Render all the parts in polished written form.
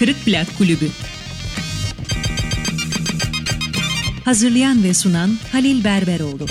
Kırık Plak Kulübü. Hazırlayan ve sunan Halil Berberoğlu.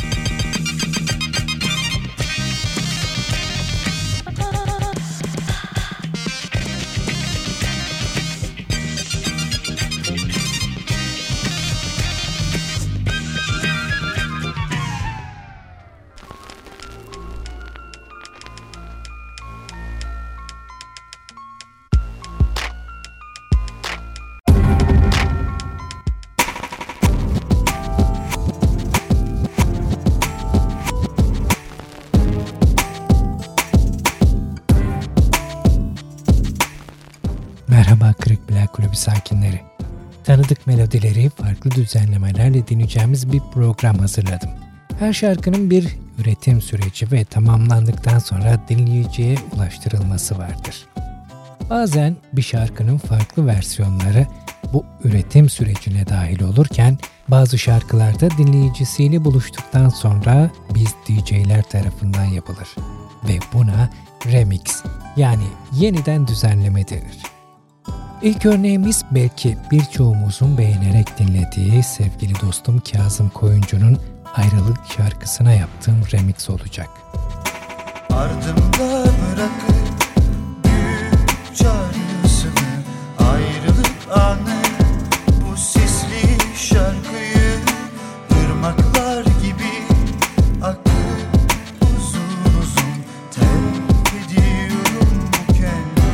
Merhaba Kırık Plak Kulübü sakinleri. Tanıdık melodileri farklı düzenlemelerle dinleyeceğimiz bir program hazırladım. Her şarkının bir üretim süreci ve tamamlandıktan sonra dinleyiciye ulaştırılması vardır. Bazen bir şarkının farklı versiyonları bu üretim sürecine dahil olurken bazı şarkılarda dinleyicisiyle buluştuktan sonra biz DJ'ler tarafından yapılır ve buna remix yani yeniden düzenleme denir. İlk örneğimiz belki birçoğumuzun beğenerek dinlediği sevgili dostum Kazım Koyuncu'nun Ayrılık şarkısına yaptığım remix olacak. Ardımda bırakıp büyük çağrısını, ayrılık anı, bu sisli şarkıyı ırmaklar gibi akıp uzun uzun terk ediyorum bu kenti.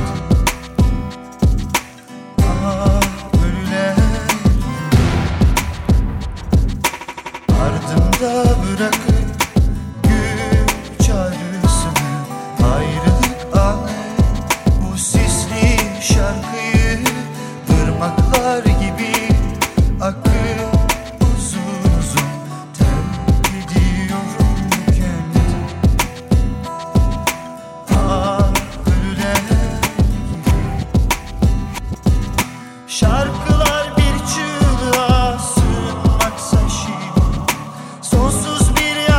Ölüler ardımda bırakıp güç çağrısını, ayrılık anı, bu sisli şarkıyı ırmaklar gibi akıp uzun uzun terk ediyorum bu kenti. Ölüler şarkılar bir çığlığa sığınmaksa şimdi, sonsuz bir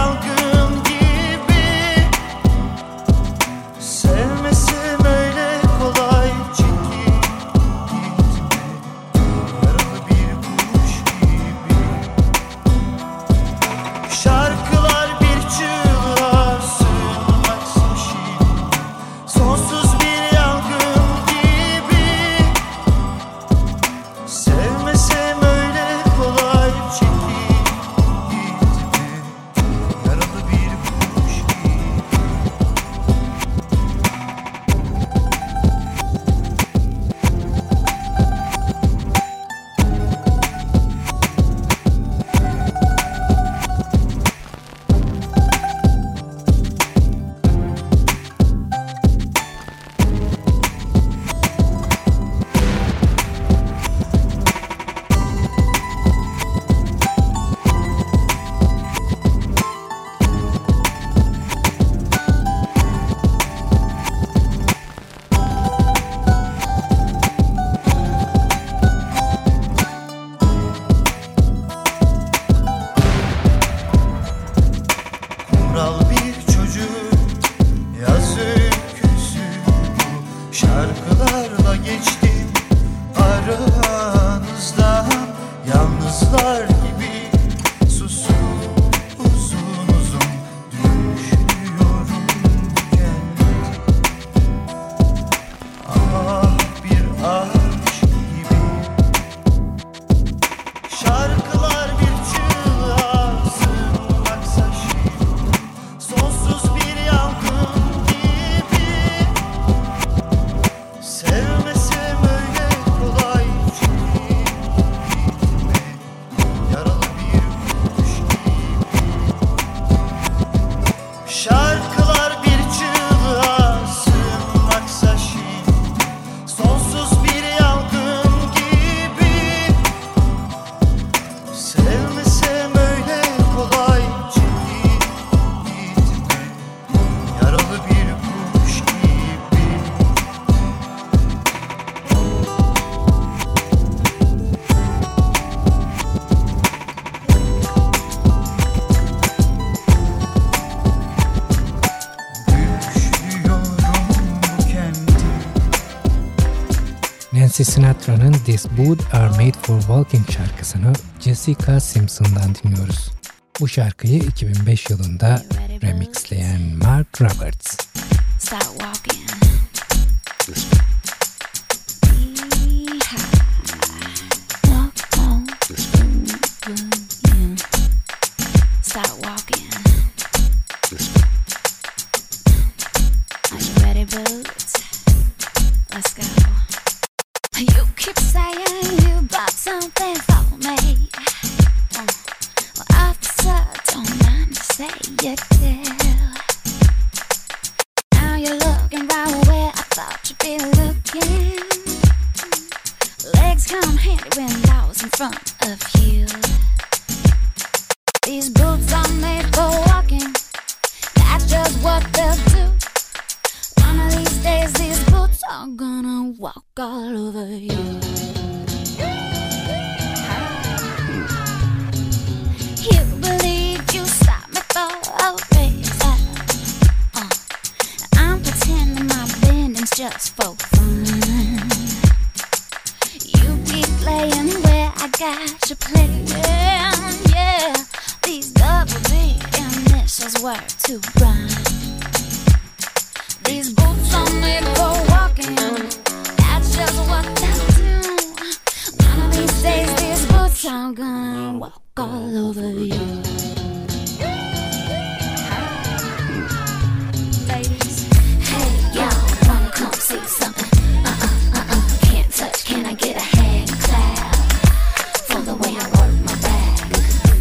Nancy Sinatra'nın These Boots Are Made For Walking şarkısını Jessica Simpson'dan dinliyoruz. Bu şarkıyı 2005 yılında remixleyen Mark Roberts. Start walking. Walk on. Start walking. Are you ready, boots? Let's go. You keep saying you got something for me. Well, officer, don't mind to say you do. Now you're looking right where I thought you'd be looking. Legs come handy when law's in front of you. These boots are made for walking. That's just what they'll do. One of these days these boots are gonna walk all over you. You believe you stopped me for a reason. I'm pretending my bending's just for fun. You keep playing where I got you playing. Yeah, these double D initials were to rhyme. These boots are made for walking. That's just what they'll do. One of these days these boots are gonna walk all over you. Ladies, hey y'all, wanna come see something? Can't touch, can I get a hand clap for the way I work my back?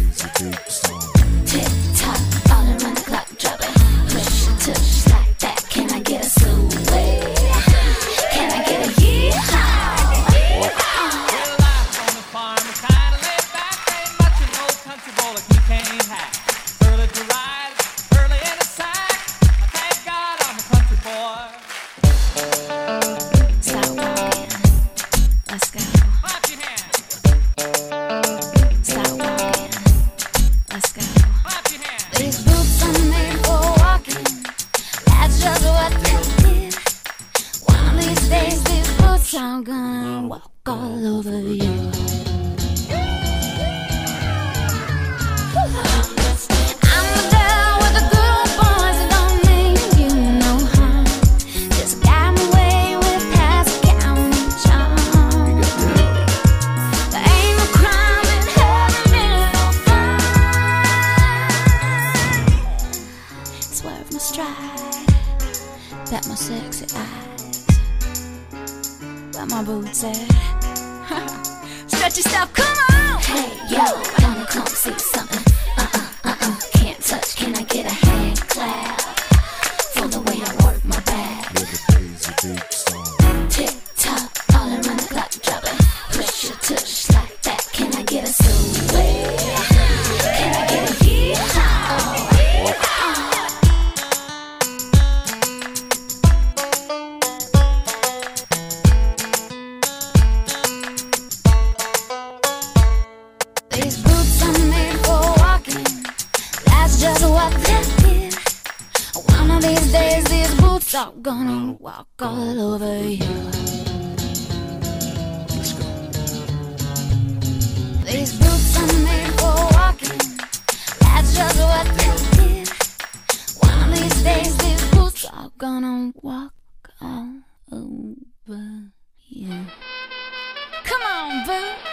Tick tock, all around the clock, drop it. Push and tush like that. Can I get a sway? Can I get a yeehaw? Well, life on the farm is kinda laid back. Ain't much an old country boy like you can't hack. Early to ride, early in the sack. Thank God I'm a country boy. Start walking. Let's go. Clap your hands, Start walking. Let's go. clap your hands. These boots are made for walking. That's just what they did. One of these days these boots are gonna walk all over you. I'm down with the good old boys that don't mean you no harm. Just got my way with past county charm. There ain't no crime in having a little fun. Swerve my stride, pat my sexy eyes. Where my boots at? Stretch your stuff, come on! Hey, yo, wanna come see something? Can't touch, can I get a hand clap for the way I work my back? Tick tock, all around the clock, drop it. Push your tush like that. Can I get a sway? Can I get a yeehaw? These boots are made for walking. That's just what they did. One of these days these boots are gonna walk all over you. These boots are made for walking. That's just what they did. One of these days these boots are gonna walk all over you. Come on, boots.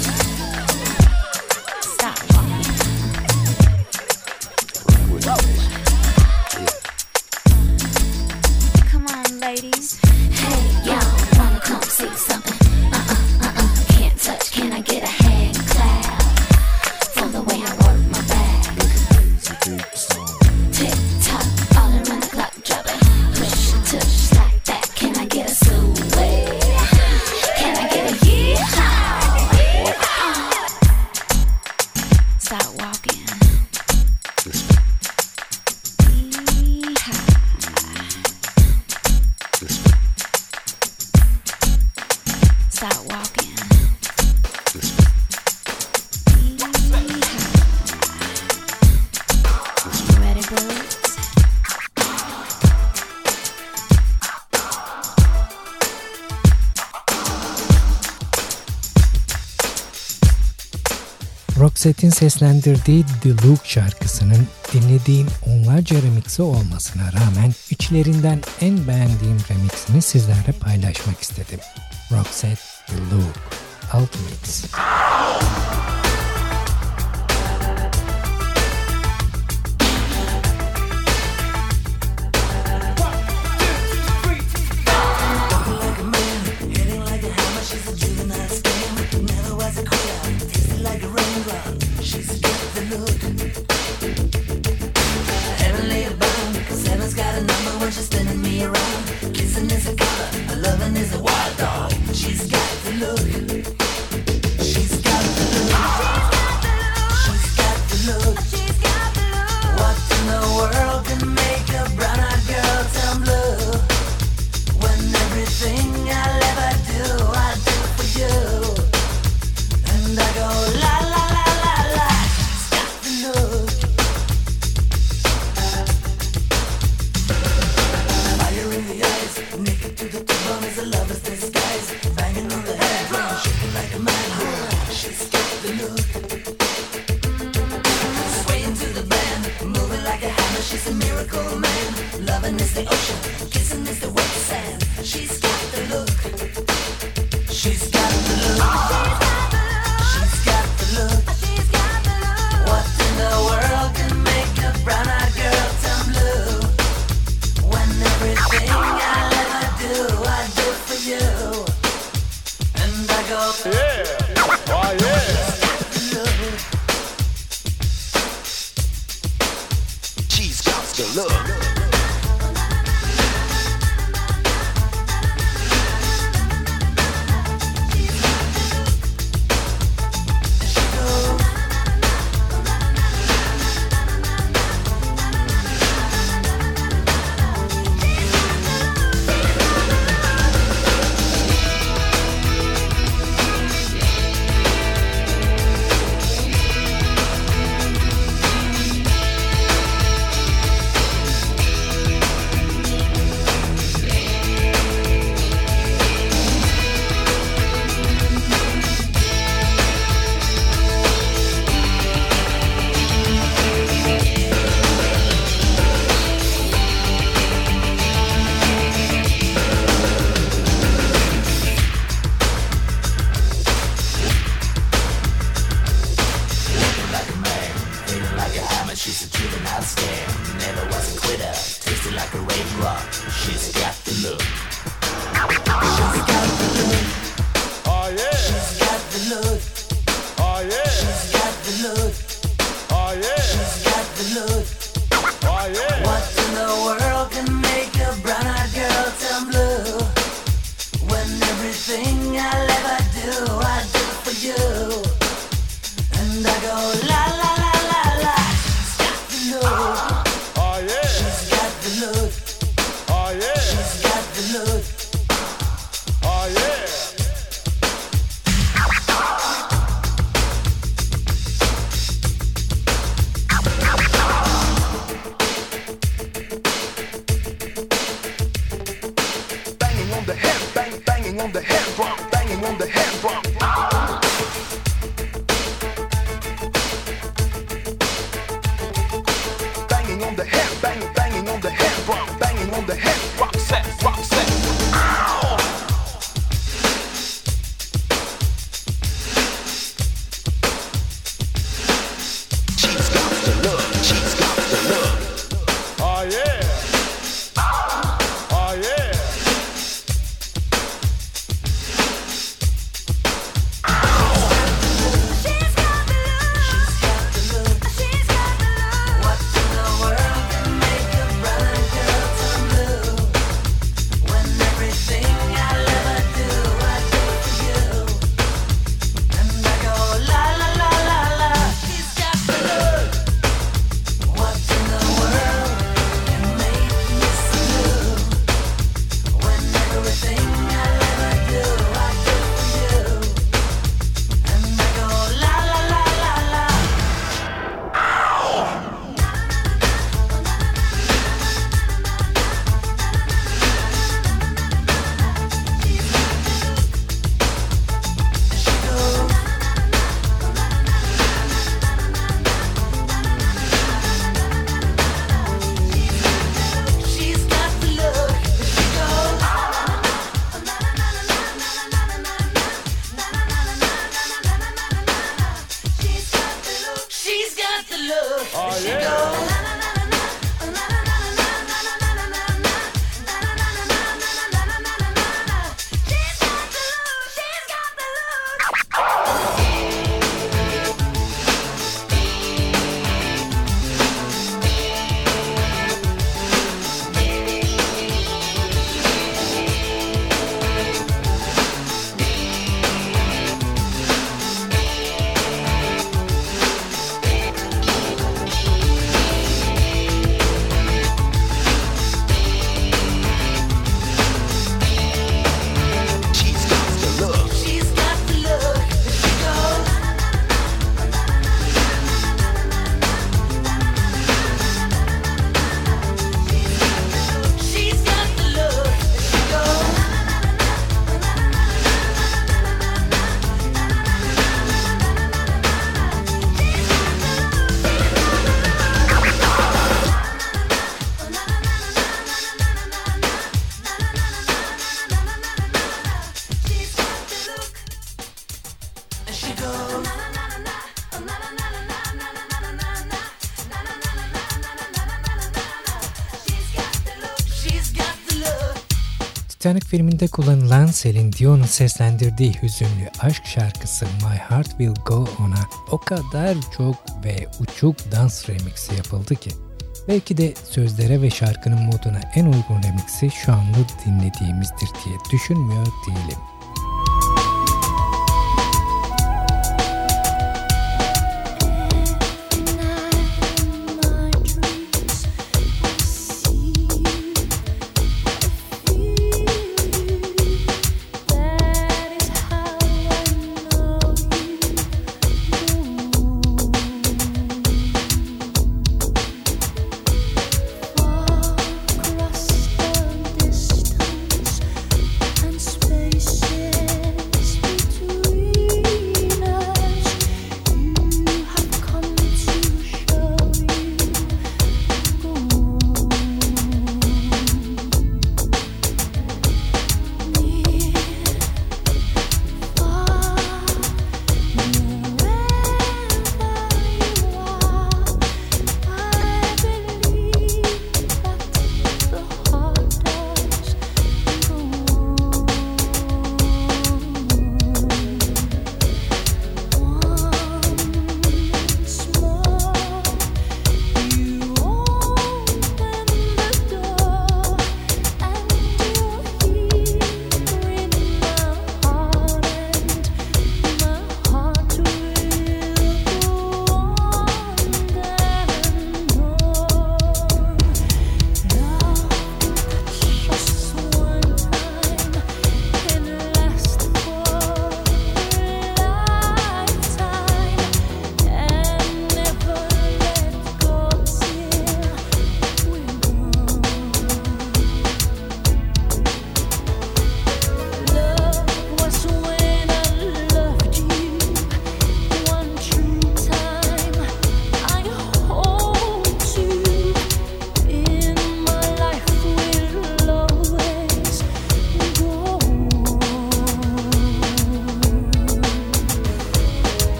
Stop walking. Come on, ladies. Hey, y'all, wanna come see something? Can't touch, can I get a hand clap for the way I work my back? Tick tock, all around the clock, drop it. Push and tush like that. Can I get a sway? Roxette'in seslendirdiği The Look şarkısının dinlediğim onlarca remixi olmasına rağmen içlerinden en beğendiğim remixini sizlerle paylaşmak istedim. Roxette The Look Ultimates. Make look. There she goes. Titanic filminde kullanılan Celine Dion'un seslendirdiği hüzünlü aşk şarkısı My Heart Will Go On'a o kadar çok ve uçuk dans remixi yapıldı ki belki de sözlere ve şarkının moduna en uygun remixi şu anda dinlediğimizdir diye düşünmüyor değilim. Space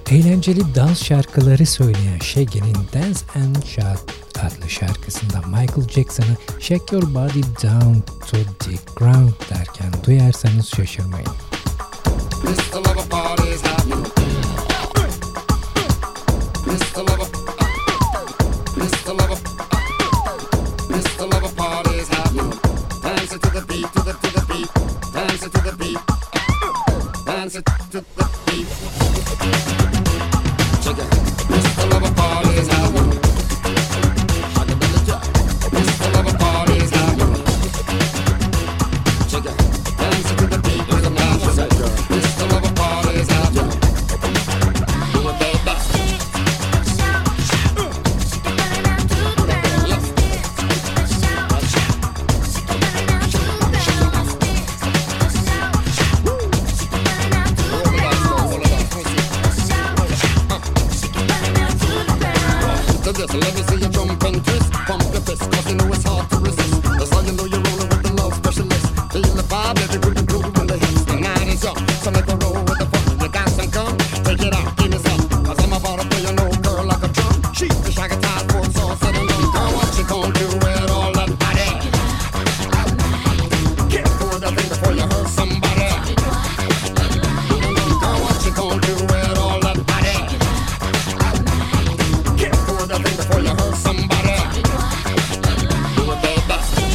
Eğlenceli dans şarkıları söyleyen Shaggy'nin Dance and Shout adlı şarkısında Michael Jackson'ı Shake Your Body Down to the Ground derken duyarsanız şaşırmayın. Mr. Lover party's happening. Mr. Lover, Mr. Lover, Mr. Lover party's happening. Dancing to the beat, to the beat, dancing to the beat, dancing to the beat. Check it. Mr. Lover party's happening. Mr. Lover party's happening. Check it. Dancing to the beat with a passion. Mr. Lover party's happening. Do it, baby. Just let me see you jump and twist. Pump your fist, cause you know it's hard to resist. That's how you know you're rolling with the love specialist. Feel the vibe, let it really groove in the hips. The night is young, so make a roll with the fun. You got some come, take it out, give me some. Cause I'm about to play an old girl like a drum. She's the shaggy tie for it's all said and done. Girl, what you gon' do with all that body? Get for the thing before you hurt somebody. Girl, what you gon' do with all that body? Get for the thing before you hurt somebody. Do it, baby.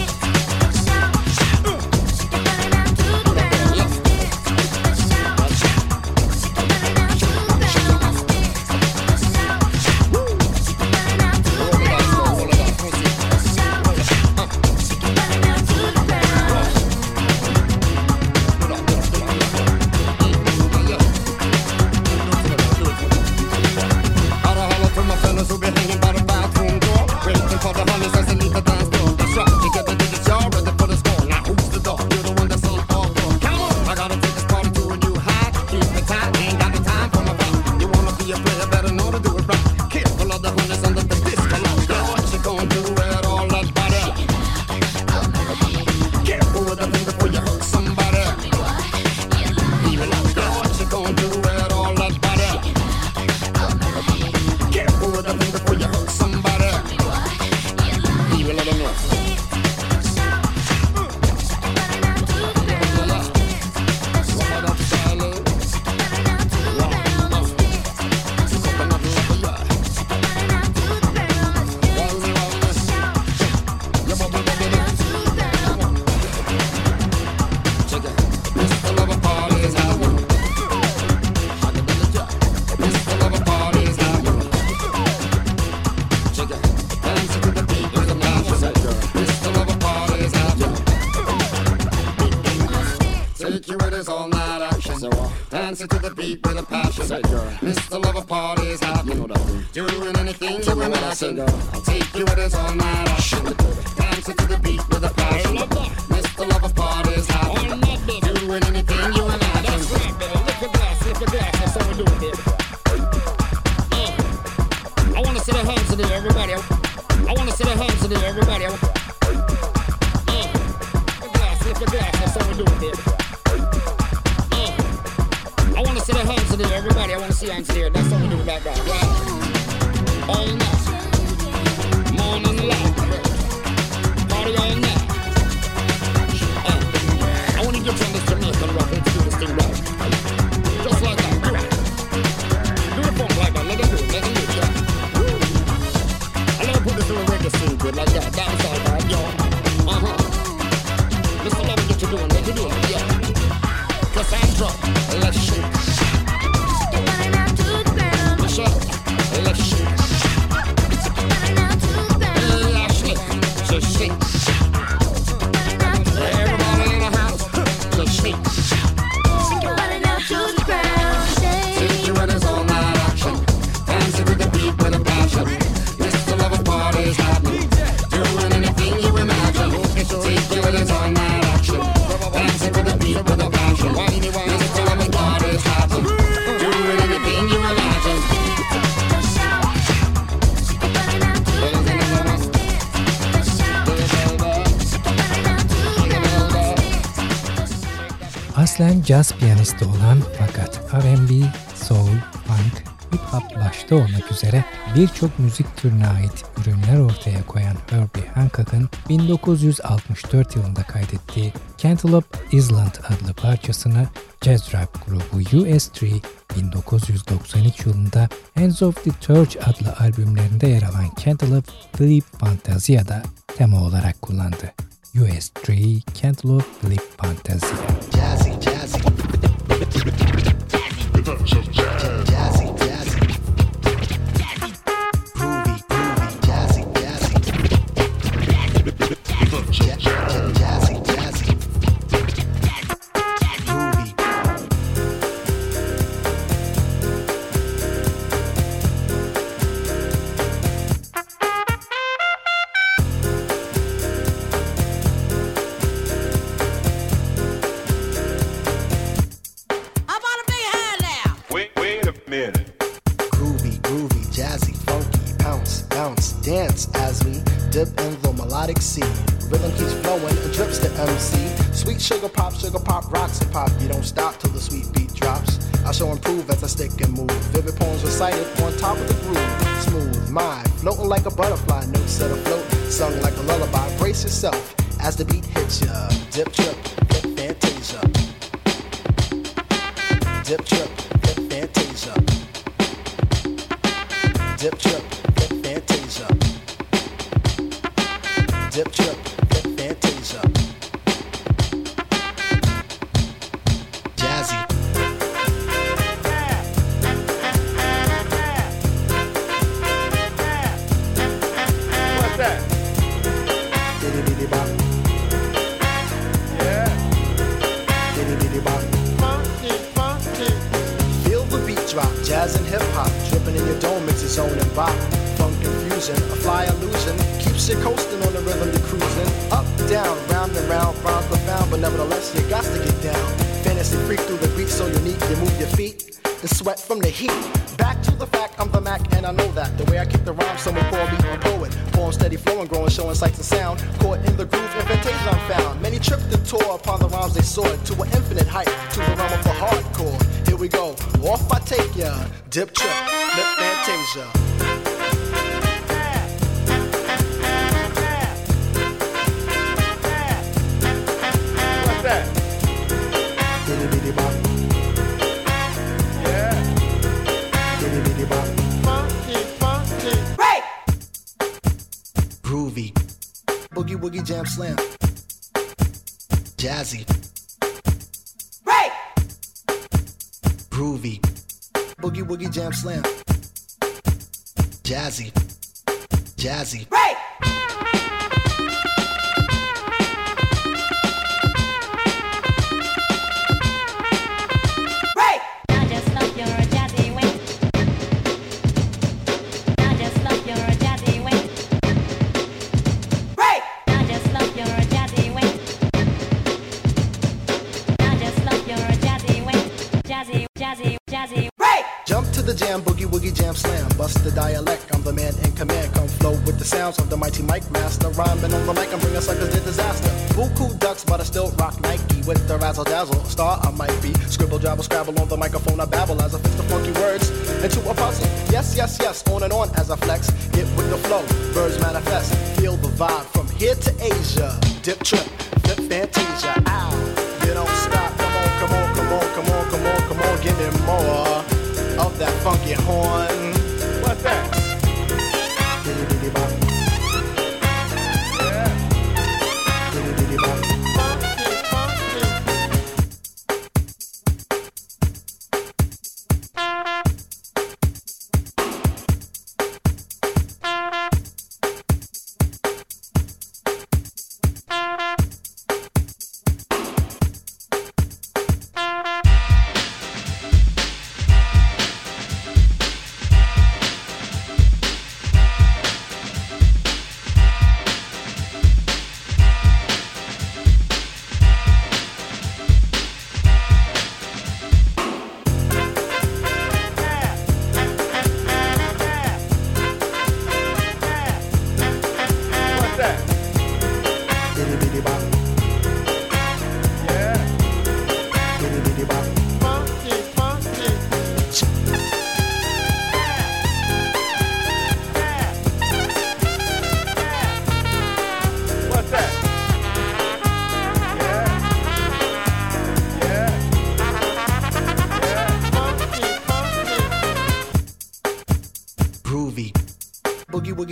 Dancing to the beat with a passion. Mr. Lover party's happening. Doing anything you imagine. I'll take you with us all night action. Dancing to the beat with a passion. Mr. Lover party's happening. Doing anything you imagine. Lift the glass, that's how we do it, baby. I wanna see the hands in there, everybody. I wanna see the hands in there, everybody. Lift the glass, that's how we do it, baby. I wanna see the hands in there, everybody. I wanna see hands in there. That's what we do back there, right? All night, morning light, party all night. I wanna get you on this Jamaican rock. Let's do this thing right, just like that. Right. Do the funk like that. Let them do it. Yeah. I never put this in a reggae scene good like that. Dance all right, yo. Mr. Lover, get you doing. Let you do it, yeah. Cassandra, let's shake. Michelle, let's shake. Ashley, just shake. Everybody in the house, just shake. Take you with us all night action. Dancing to the beat with a passion. Mr. Lover party's happening. Doing anything you imagine. Take you with us all night action. Dancing to the beat with a passion. Mr. Lover party's happening. Doing anything you imagine. Aslen caz piyanisti olan fakat R&B, soul, funk hip hop başta olmak üzere birçok müzik türüne ait ürünler ortaya koyan Herbie Hancock'ın 1964 yılında kaydettiği Cantaloupe Island adlı parçasını jazz rap grubu US3 1993 yılında Hands of the Torch adlı albümlerinde yer alan Cantaloupe Philip Fantasia'da tema olarak kullandı. US3 Cantaloupe Philip Fantasia. Jazzy, jazzy. Jazzy, jazzy. Groovy, groovy, jazzy, jazzy. Jazzy, jazzy. Groovy. Groovy, jazzy, funky, bounce, dance as we dip in the melodic sea. Rhythm keeps flowing, it drips to MC. Sweet sugar pop, rocks and pop. You don't stop till the sweet beat drops. I shall improve as I stick and move. Vivid poems recited on top of the groove. Smooth mind, floating like a butterfly. Notes set afloat, sung like a lullaby. Brace yourself as the beat hits ya. Dip, trip, hit fantasia. Dip, trip, hit fantasia. Dip, trip, hit fantasia. Dip, trip, hit fantasia. Jazzy. What's that? Diddy diddy bop. Yeah. Diddy diddy bop. Funky. Feel the beat drop, jazz and hip hop, dripping in your dome, it's its own and bop. Funk confusion, a fly illusion, keeps you coasting on the rhythm you're cruising. Up, down, round and round, rhymes profound, but nevertheless you got to get down. Fantasy freak through the beat so unique, you move your feet and sweat from the heat. Back to the fact, I'm the Mac and I know that. The way I kick the rhyme, someone call me a poet. Poem steady flowing, growing, showing sights and sound. Caught in the groove, invitation I'm found. Many tripped and tore upon the rhymes they soared to an infinite height, to the realm of the hardcore. Here we go, off I take ya. Dip, trip, lip, fantasia. What's that? Diddy diddy bop. Yeah. Diddy diddy bop. Funky. Groovy. Boogie woogie jam slam. Jazzy. Groovy. Boogie woogie jam slam. Jazzy. I just love your jazzy ways. I just love your jazzy ways. I just love your jazzy ways. I just love your jazzy ways. Jazzy. Jump to the jam, boogie woogie jam slam. Bust the dialect, I'm the man in command. Come flow with the sounds of the mighty mic master. Rhyming on the mic, I'm bringing suckers to disaster. Buku ducks, but I still rock Nike with the razzle dazzle. A star I might be. Scribble, jabble, scrabble on the microphone. I babble as I fix the funky words into a puzzle. Yes, on and on as I flex. Get with the flow, birds manifest. Feel the vibe from here to Asia. Dip, trip, flip, fantasia. Ow, you don't stop. Come on, give me more of that funky horn. What's that? Diddy diddy bop. Yeah. Diddy diddy bop.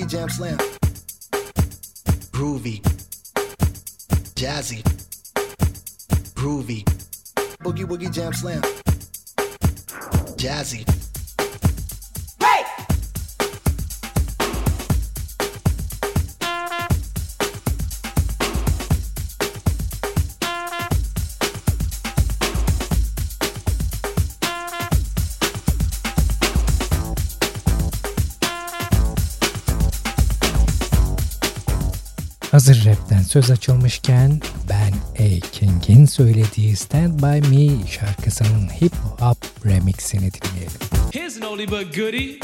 Woogie Jam Slam. Groovy, jazzy, groovy. Boogie Woogie Jam Slam. Jazzy. Hazır rapten söz açılmışken Ben A. King'in söylediği Stand By Me şarkısının hip hop remixini dinleyelim. Here's an oldie but goodie.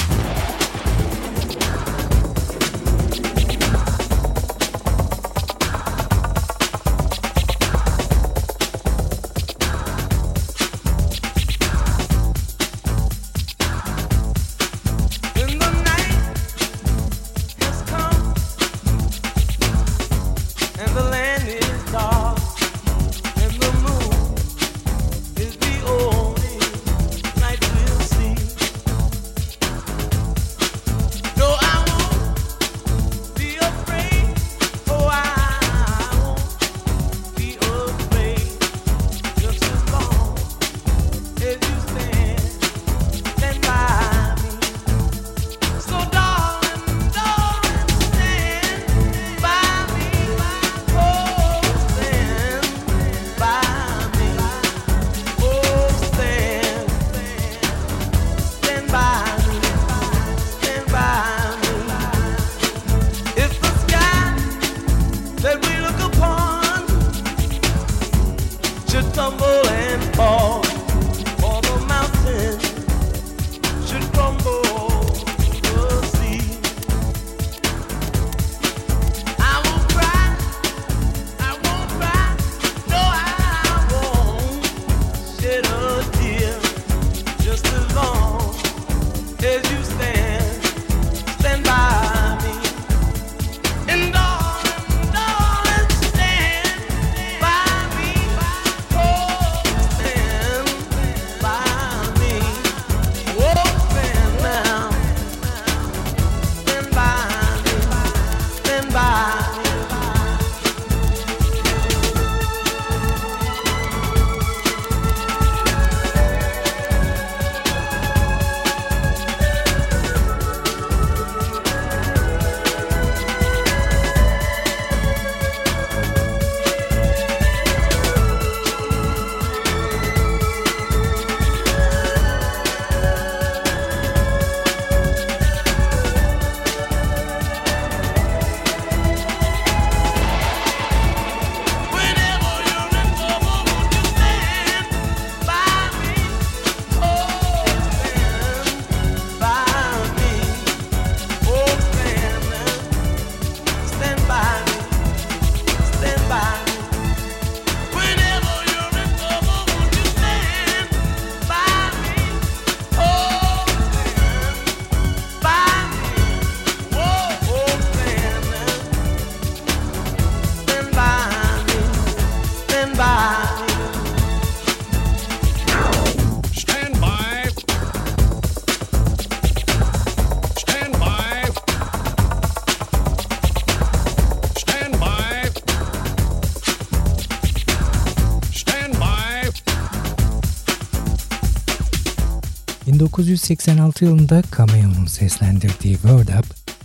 ...1986 yılında Cameo'nun seslendirdiği Word Up,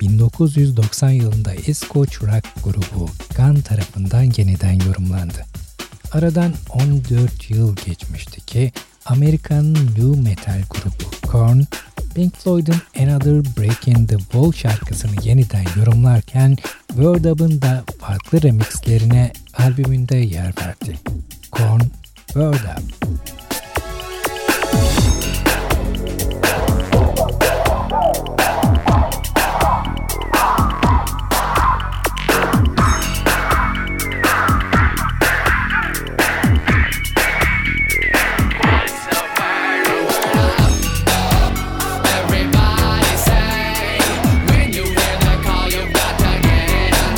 1990 yılında İskoç rock grubu Gun tarafından yeniden yorumlandı. Aradan 14 yıl geçmişti ki Amerikan nu metal grubu Korn, Pink Floyd'un Another Break in the Wall şarkısını yeniden yorumlarken Word Up'ın da farklı remixlerine albümünde yer verdi. Korn, Word Up.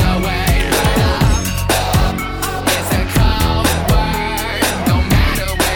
It's a cold word, no matter where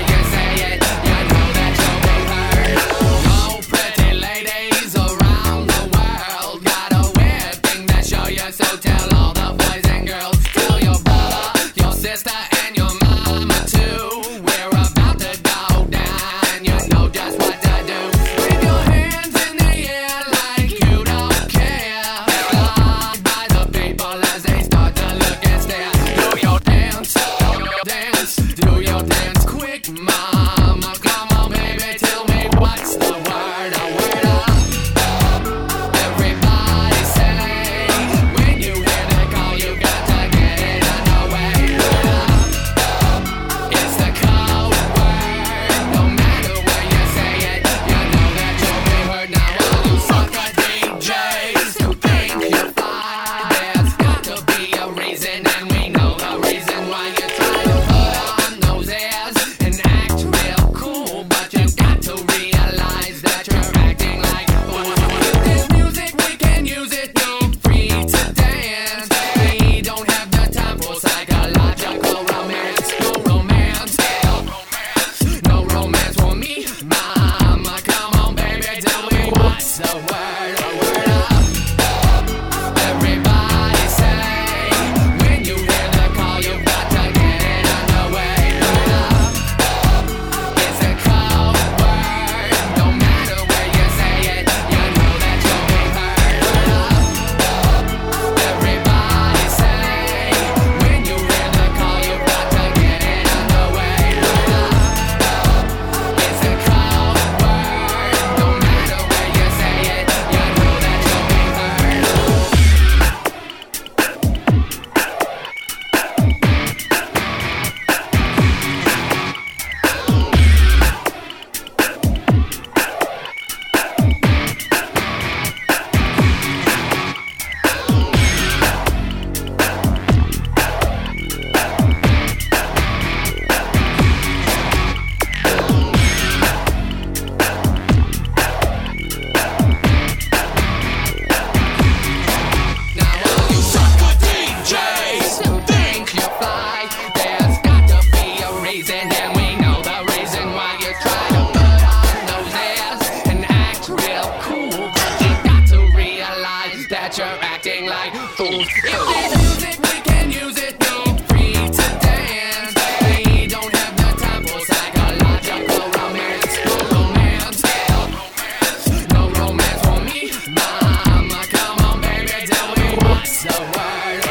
fools. If there's music, we can use it. No free to dance. We don't have the time for psychological romance. No romance. No romance for me. Mama, come on, baby, tell me what's the word.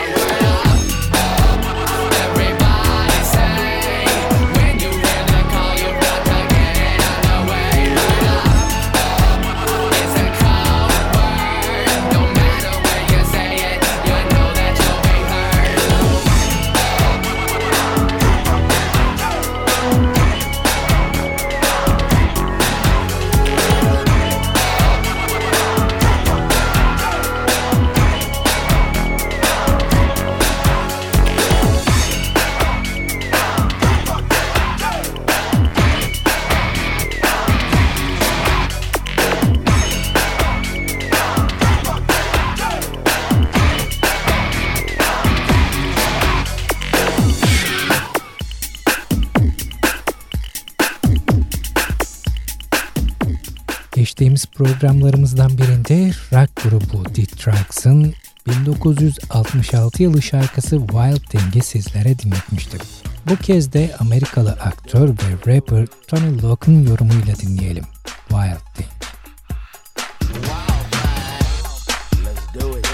Everybody say, when you hear the call, you got to get it underway. It's a code word. No matter where you say it, you know that you'll be heard. Geçtiğimiz programlarımızdan birinde rock grubu The Trucks'ın 1966 yılı şarkısı Wild Thing'i sizlere dinletmiştim. Bu kez de Amerikalı aktör ve rapper Tony Locke'un yorumuyla dinleyelim. Wild Thing. Let's do it.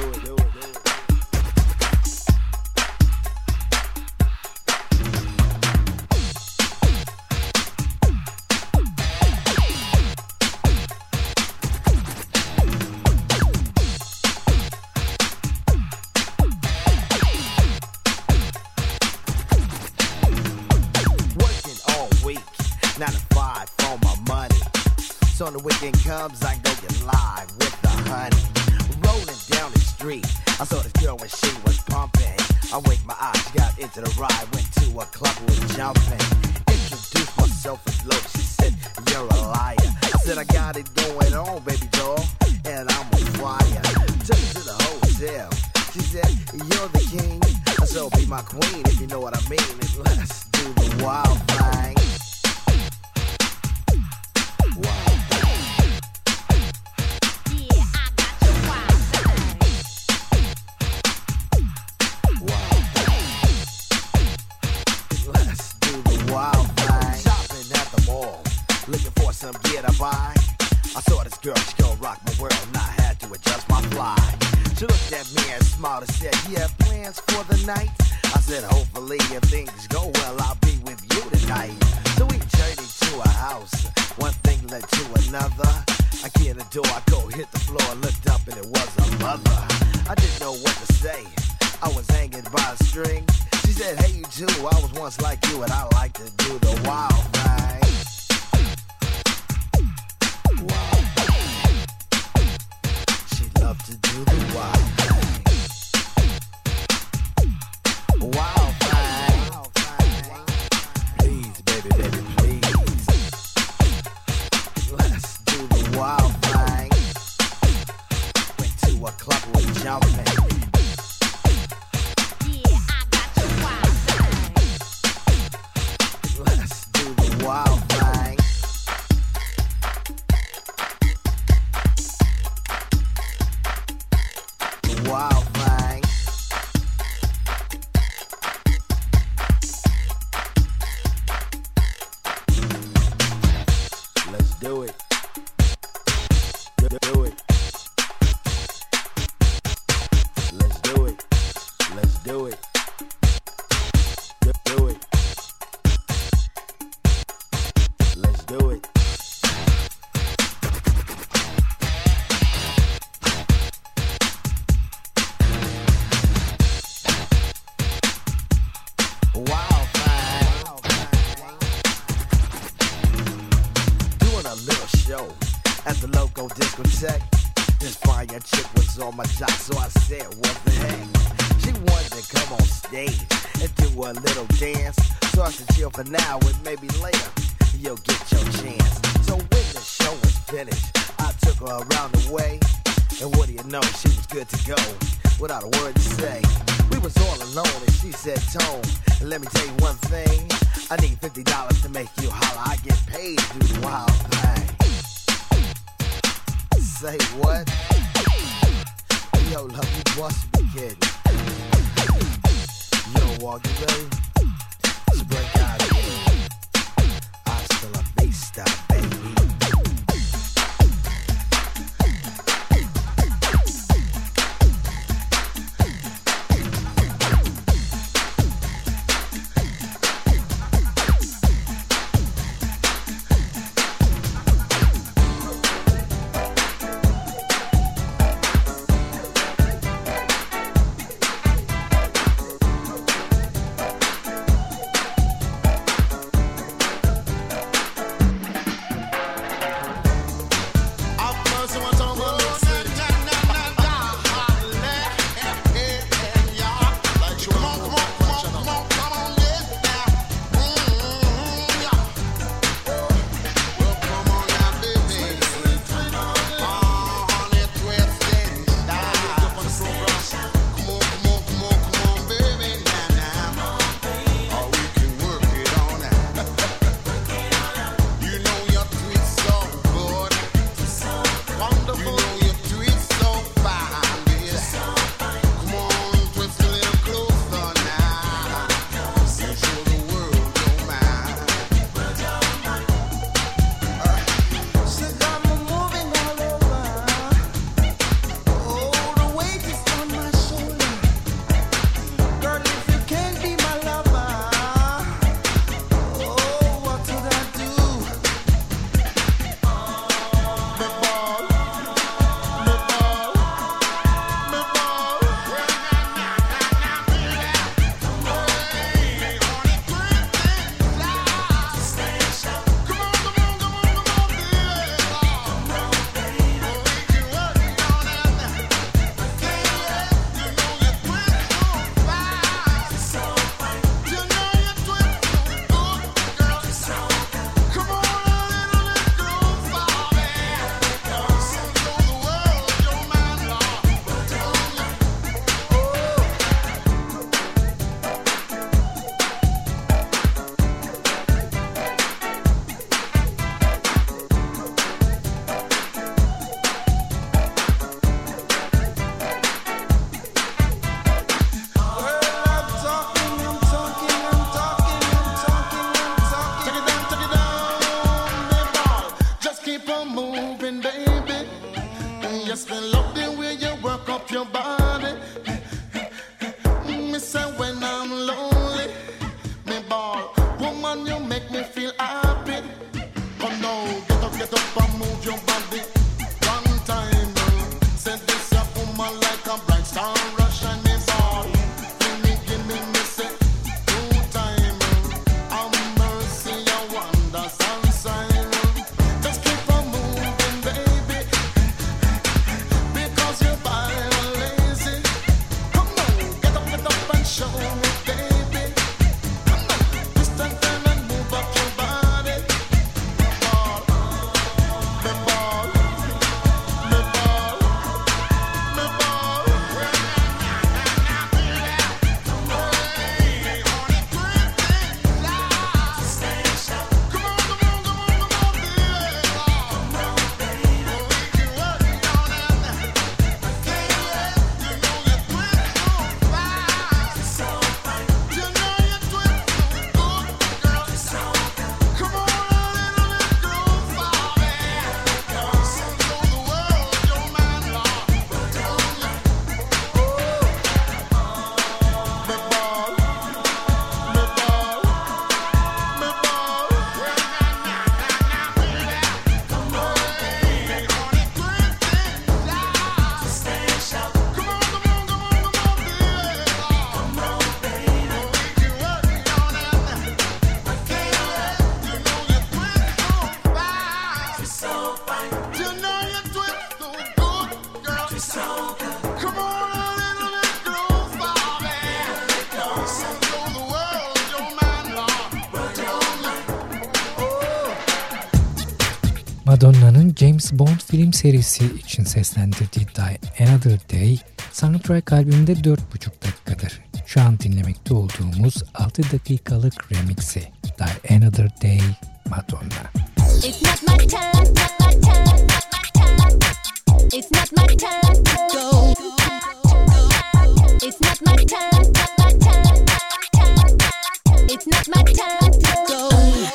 Working all week, 9 to 5 for my money. So when the weekend comes, I go get live with the honey. Rolling down the street, I saw this girl when she was pumping. I winked my eyes, got into the ride, went to a club, we was jumping. Introduced myself as low, she said, you're a liar. I said, I got it going on, baby doll, and I'm on fire. Took her to the hotel, she said, you're the king. I said, be my queen, if you know what I mean, and let's do the wild thing. Wild thing. Yeah, I got your wild thing. Wild thing. Let's do the wild thing. Shopping at the mall, looking for some gear to buy. I saw this girl, she gon' rock my world, and I had to adjust my fly. She looked at me and smiled and said, you have plans for the night? I said, hopefully if things go well, I'll be with you tonight. So we journeyed to a house, one thing led to another. I get in the door, I go hit the floor, looked up and it was a mother. I didn't know what to say, I was hanging by a string. She said, hey you too, I was once like you and I like to do the wild thing. Wild thing. She loved to do the wild thing. Wild thing. Please, baby, baby, please. Let's do the wild thing. Went to a club, we jumping. Yeah, I got your wild thing. Let's do the wild thing. The wild thing. Let's do it. Do it. Let's do it. Let's do it. Do it. Let's do it. Wild thing. Doing a little show at the local discotheque. This fire chick was on my job, so I said, what the heck? She wanted to come on stage and do a little dance. So I said, chill for now and maybe later you'll get your chance. So when the show was finished, I took her around the way. And what do you know, she was good to go without a word to say. We was all alone and she said, Tone, let me tell you one thing. I need $50 to make you holler. I get paid to do the wild thing. Say what? Yo, love, you bust me, kid. Yo, Walk, you ready? Let's break out of here. Hasta la vista, baby. Madonna'nın James Bond film serisi için seslendirdiği Die Another Day, Soundtrack albümünde 4,5 dakikadır. Şu an dinlemekte olduğumuz 6 dakikalık remixi Die Another Day, Madonna. It's not my time, it's not my time to go. It's not my time, not my time, it's not my time to go.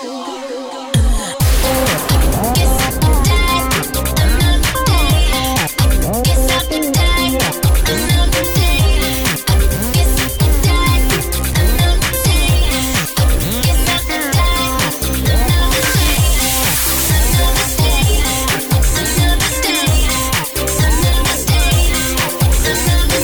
It's up to die, another day. It's up to die, another day. It's up to die, another day. It's up to die, another day. Another day, another day, another day, another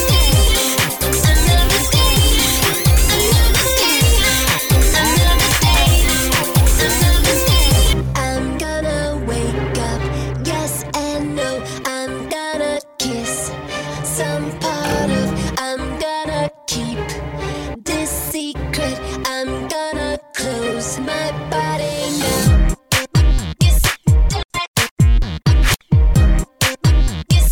day. I'm gonna wake up, yes and no. I'm gonna kiss some part of. I'm gonna keep this secret. I'm gonna close my body now. Yes, yes,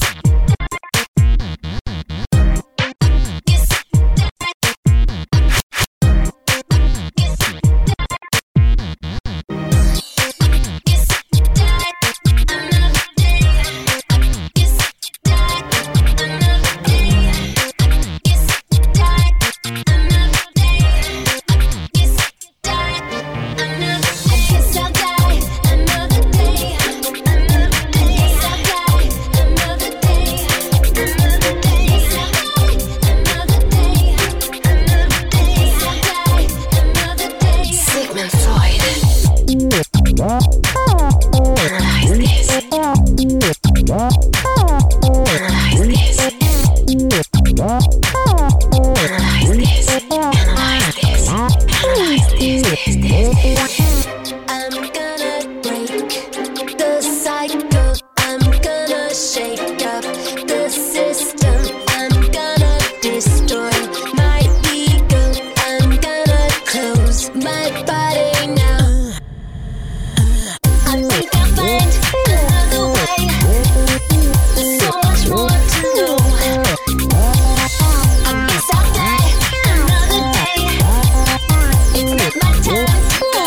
Sigmund Freud. Analyze this. Analyze this. Analyze this. Analyze this. Analyze this. I'm gonna break the cycle. I'm gonna shake up the system. I'm gonna destroy my ego. I'm gonna close my body now. I think I'll find another way. There's so much more to know. I guess I'll die another day. It's not my time to go.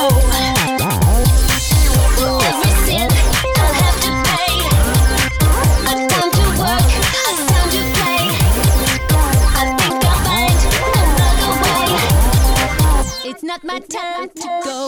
Every sin I'll have to pay. A time to work, a time to play. I think I'll find another way. It's not my time to go.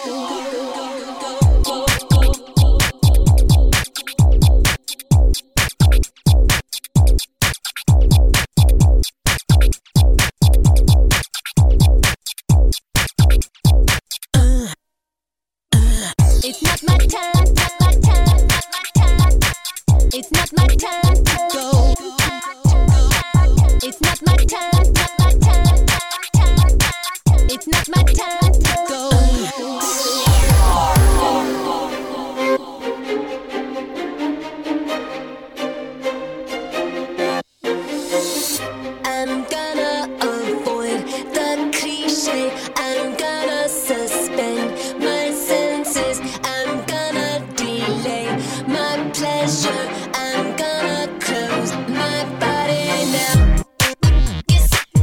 It's not my time, not my time, not my time. It's not my time to go. It's not my time, not my time, it's not my time to go. I'm gonna avoid the cliche. I'm gonna suspend my senses. I'm gonna delay my pleasure. I'm gonna close my body now. Yes,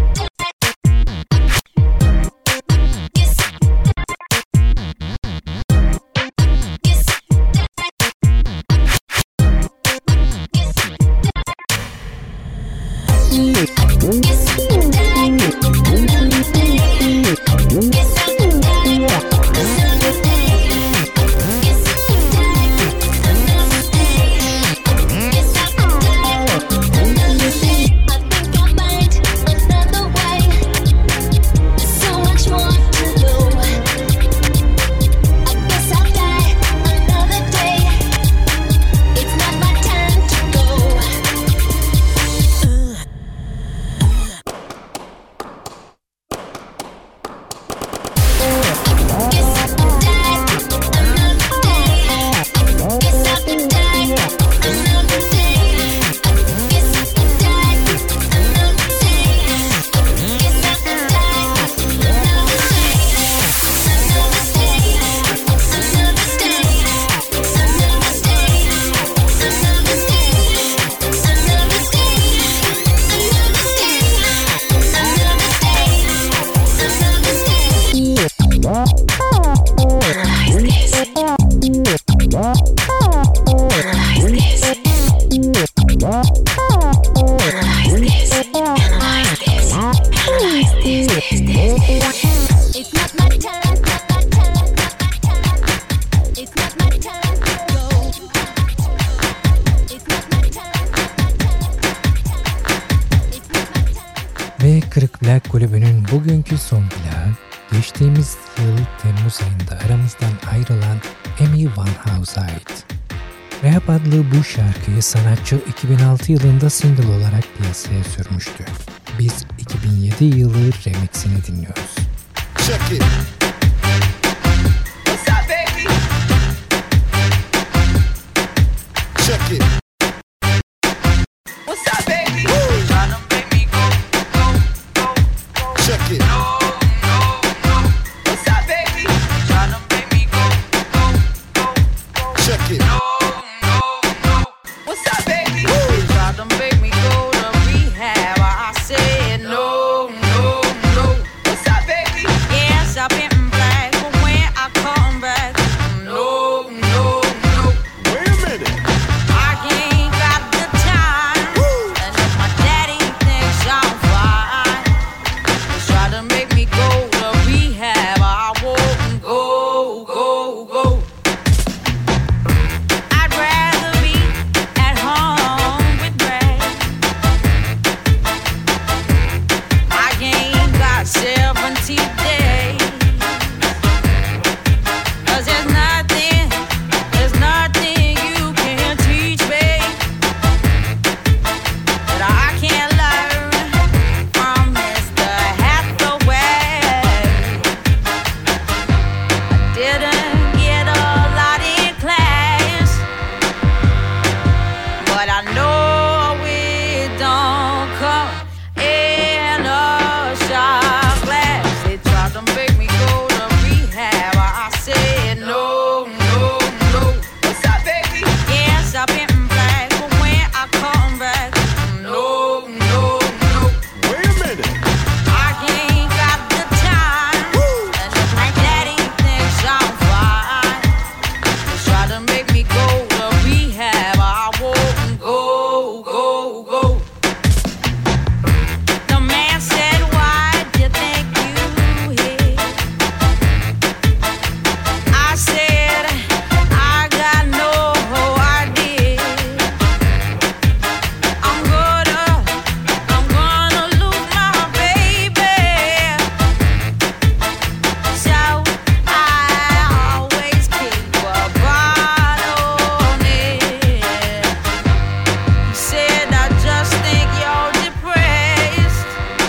ayında aramızdan ayrılan Amy Winehouse'a ait. Rehab adlı bu şarkıyı sanatçı 2006 yılında single olarak piyasaya sürmüştü. Biz 2007 yılı remixini dinliyoruz. Check it. What's up, baby? Check it. What's up, baby? Tryna make me go. Check it. No. What's up, baby? Tryna make me go. Check it. No. What's up, baby? Tryna make me go to rehab. I said no. What's up, baby? Yes, I've been black, but when I come back, no. Wait a minute. I ain't got the time. And if my daddy thinks I'm fine, he's try to make me go to rehab. I won't go. I'd rather be at home with Brad. I ain't got 70 days. 'Cause there's nothing you can teach me that I can't learn from Mr. Hathaway. I didn't get a lot in class, but I know it don't come in a shot glass. They tried to make me go to rehab. I said no. What's up, baby? Yes, I've been black, but when I come back, no. Wait a minute. I ain't got the time. And if my daddy thinks I'm fine, he's try to make me go to rehab. I won't go. The man said, why'd you think you hit? I said, I got no idea. I'm gonna lose my baby. So I always keep a bottle on it. He said, I just think you're depressed.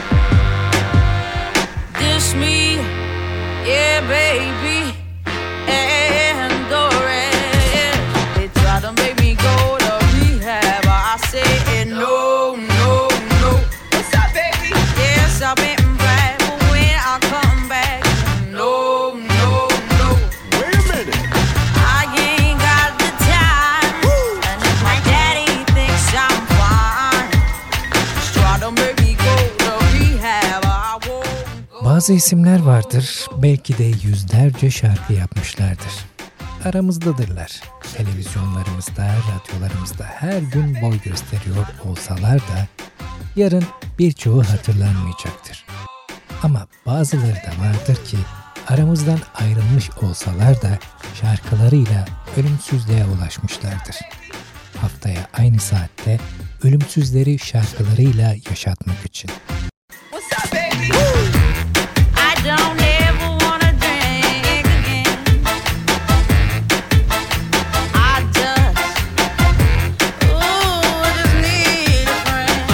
Dish me, yeah, baby, and the rest. They try to make me go to rehab. I said no. What's up, baby? Yes, I've been black, but when I come back, no. Wait a minute. I ain't got the time. And if my daddy thinks I'm fine, just try to make me go to rehab. I won't go. Bazı isimler vardır, belki de yüzlerce şarkı yapmışlardır. Aramızdadırlar. Televizyonlarımızda, radyolarımızda her gün boy gösteriyor olsalar da yarın birçoğu hatırlanmayacaktır. Ama bazıları da vardır ki aramızdan ayrılmış olsalar da şarkılarıyla ölümsüzlüğe ulaşmışlardır. Haftaya aynı saatte ölümsüzleri şarkılarıyla yaşatmak için. What's up, baby? I don't ever wanna drink again. I just need a friend.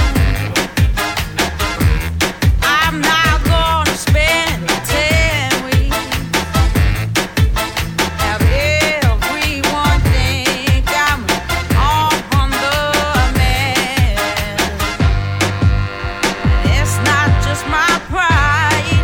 I'm not gonna spend 10 weeks. Have everyone think I'm on the man. It's not just my pride.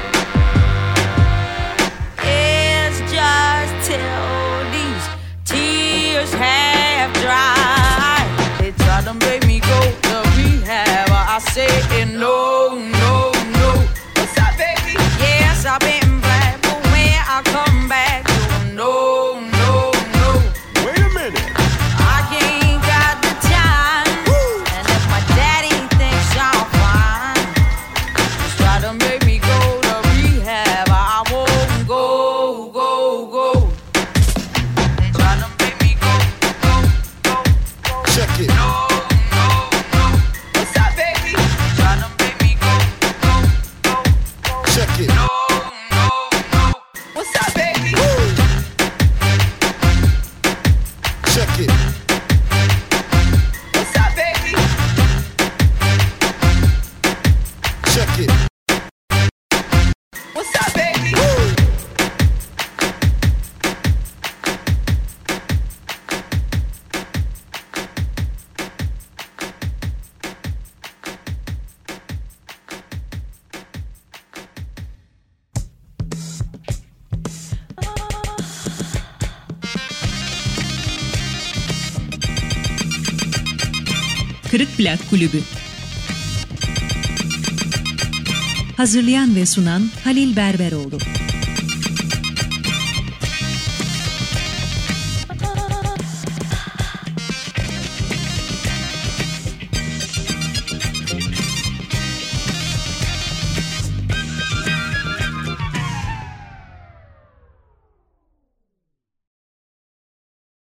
It's just till these tears have dried. They try to make me go to rehab. I say no. What's up, baby? Yes, I've been black, but when I come back, no. Wait a minute. I ain't got the time. And if my daddy thinks I'm fine, just try to make me go to rehab. I won't go. They try to make me go. Check it. No. What's up, baby? Try to make me Kırık Plak Kulübü. Hazırlayan ve sunan Halil Berberoğlu.